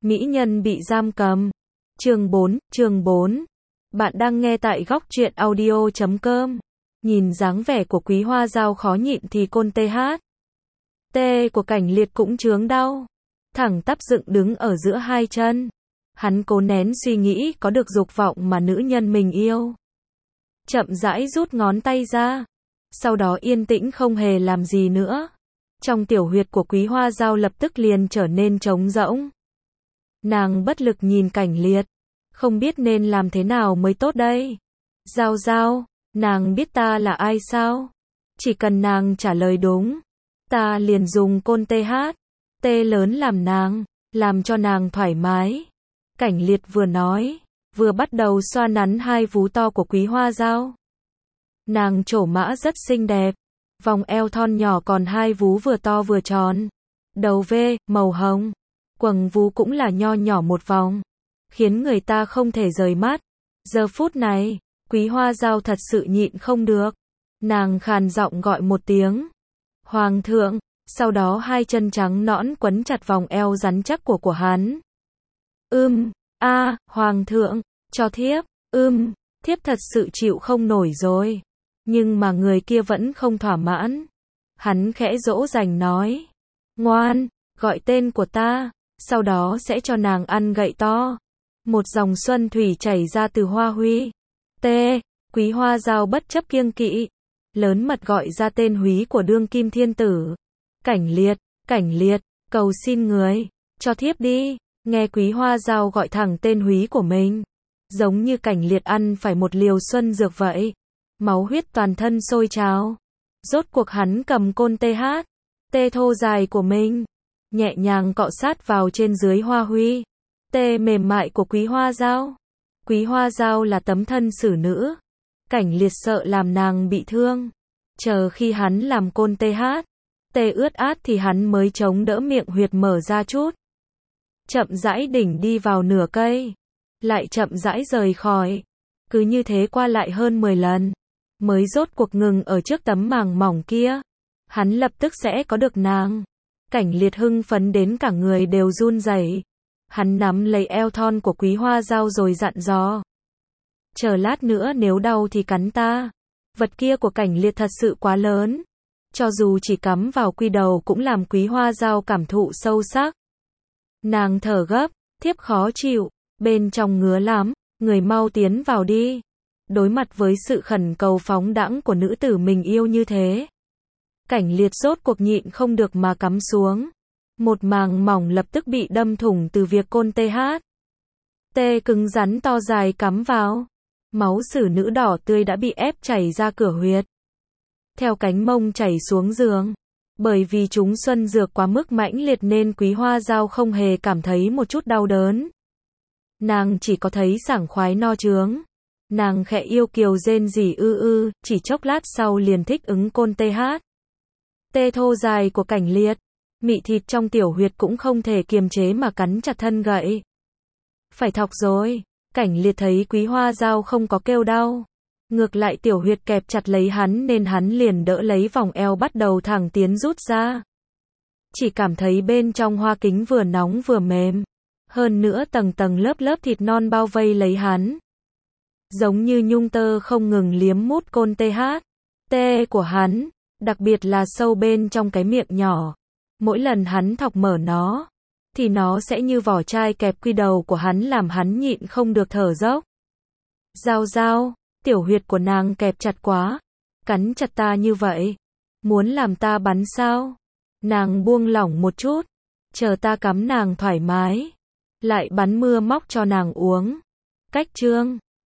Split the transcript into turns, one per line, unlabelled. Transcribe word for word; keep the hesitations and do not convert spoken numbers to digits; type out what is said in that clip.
Mỹ nhân bị giam cầm. Chương bốn, chương bốn. Bạn đang nghe tại góc truyện audio chấm com. Nhìn dáng vẻ của Quý Hoa Dao khó nhịn thì côn tê hát. Tê của Cảnh Liệt cũng chướng đau. Thẳng tắp dựng đứng ở giữa hai chân. Hắn cố nén suy nghĩ có được dục vọng mà nữ nhân mình yêu. Chậm rãi rút ngón tay ra. Sau đó yên tĩnh không hề làm gì nữa. Trong tiểu huyệt của Quý Hoa Dao lập tức liền trở nên trống rỗng. Nàng bất lực nhìn Cảnh Liệt. Không biết nên làm thế nào mới tốt đây. Dao Dao, nàng biết ta là ai sao? Chỉ cần nàng trả lời đúng, ta liền dùng côn tê hát. Tê lớn làm nàng, làm cho nàng thoải mái. Cảnh Liệt vừa nói, vừa bắt đầu xoa nắn hai vú to của Quý Hoa Dao. Nàng trổ mã rất xinh đẹp. Vòng eo thon nhỏ còn hai vú vừa to vừa tròn. Đầu V, màu hồng. Quầng vú cũng là nho nhỏ một vòng. Khiến người ta không thể rời mắt. Giờ phút này, Quý Hoa Dao thật sự nhịn không được. Nàng khàn giọng gọi một tiếng. Hoàng thượng, sau đó hai chân trắng nõn quấn chặt vòng eo rắn chắc của của hắn. Ưm, a, Hoàng thượng, cho thiếp, ưm, thiếp thật sự chịu không nổi rồi. Nhưng mà người kia vẫn không thỏa mãn. Hắn khẽ dỗ dành nói. Ngoan, gọi tên của ta, sau đó sẽ cho nàng ăn gậy to. Một dòng xuân thủy chảy ra từ hoa huy. T, Quý Hoa Dao bất chấp kiêng kỵ. Lớn mật gọi ra tên húy của đương kim thiên tử. Cảnh Liệt, Cảnh Liệt, cầu xin người, cho thiếp đi. Nghe Quý Hoa Dao gọi thẳng tên húy của mình. Giống như Cảnh Liệt ăn phải một liều xuân dược vậy. Máu huyết toàn thân sôi trào. Rốt cuộc hắn cầm côn tê hát. Tê thô dài của mình. Nhẹ nhàng cọ sát vào trên dưới hoa huy. Tê mềm mại của Quý Hoa Dao. Quý Hoa Dao là tấm thân xử nữ. Cảnh Liệt sợ làm nàng bị thương. Chờ khi hắn làm côn tê hát. Tê ướt át thì hắn mới chống đỡ miệng huyệt mở ra chút. Chậm rãi đỉnh đi vào nửa cây. Lại chậm rãi rời khỏi. Cứ như thế qua lại hơn mười lần. Mới rốt cuộc ngừng ở trước tấm màng mỏng kia. Hắn lập tức sẽ có được nàng. Cảnh Liệt hưng phấn đến cả người đều run rẩy. Hắn nắm lấy eo thon của Quý Hoa Dao rồi dặn dò. Chờ lát nữa nếu đau thì cắn ta. Vật kia của Cảnh Liệt thật sự quá lớn. Cho dù chỉ cắm vào quy đầu cũng làm Quý Hoa Dao cảm thụ sâu sắc. Nàng thở gấp, thiếp khó chịu, bên trong ngứa lắm, người mau tiến vào đi. Đối mặt với sự khẩn cầu phóng đãng của nữ tử mình yêu như thế. Cảnh Liệt rốt cuộc nhịn không được mà cắm xuống. Một màng mỏng lập tức bị đâm thủng từ việc côn tê hát. Tê cứng rắn to dài cắm vào. Máu xử nữ đỏ tươi đã bị ép chảy ra cửa huyệt. Theo cánh mông chảy xuống giường. Bởi vì chúng xuân dược quá mức mãnh liệt nên Quý Hoa Dao không hề cảm thấy một chút đau đớn. Nàng chỉ có thấy sảng khoái no chướng. Nàng khẽ yêu kiều rên rỉ ư ư, chỉ chốc lát sau liền thích ứng côn tê hát. Tê thô dài của Cảnh Liệt. Mị thịt trong tiểu huyệt cũng không thể kiềm chế mà cắn chặt thân gậy. Phải thọc rồi. Cảnh Liệt thấy Quý Hoa Dao không có kêu đau. Ngược lại tiểu huyệt kẹp chặt lấy hắn nên hắn liền đỡ lấy vòng eo bắt đầu thẳng tiến rút ra. Chỉ cảm thấy bên trong hoa kính vừa nóng vừa mềm. Hơn nữa tầng tầng lớp lớp thịt non bao vây lấy hắn. Giống như nhung tơ không ngừng liếm mút côn tê hát. Tê của hắn, đặc biệt là sâu bên trong cái miệng nhỏ. Mỗi lần hắn thọc mở nó, thì nó sẽ như vỏ chai kẹp quy đầu của hắn làm hắn nhịn không được thở dốc. Dao Dao, tiểu huyệt của nàng kẹp chặt quá. Cắn chặt ta như vậy. Muốn làm ta bắn sao? Nàng buông lỏng một chút. Chờ ta cắm nàng thoải mái. Lại bắn mưa móc cho nàng uống. Cách chương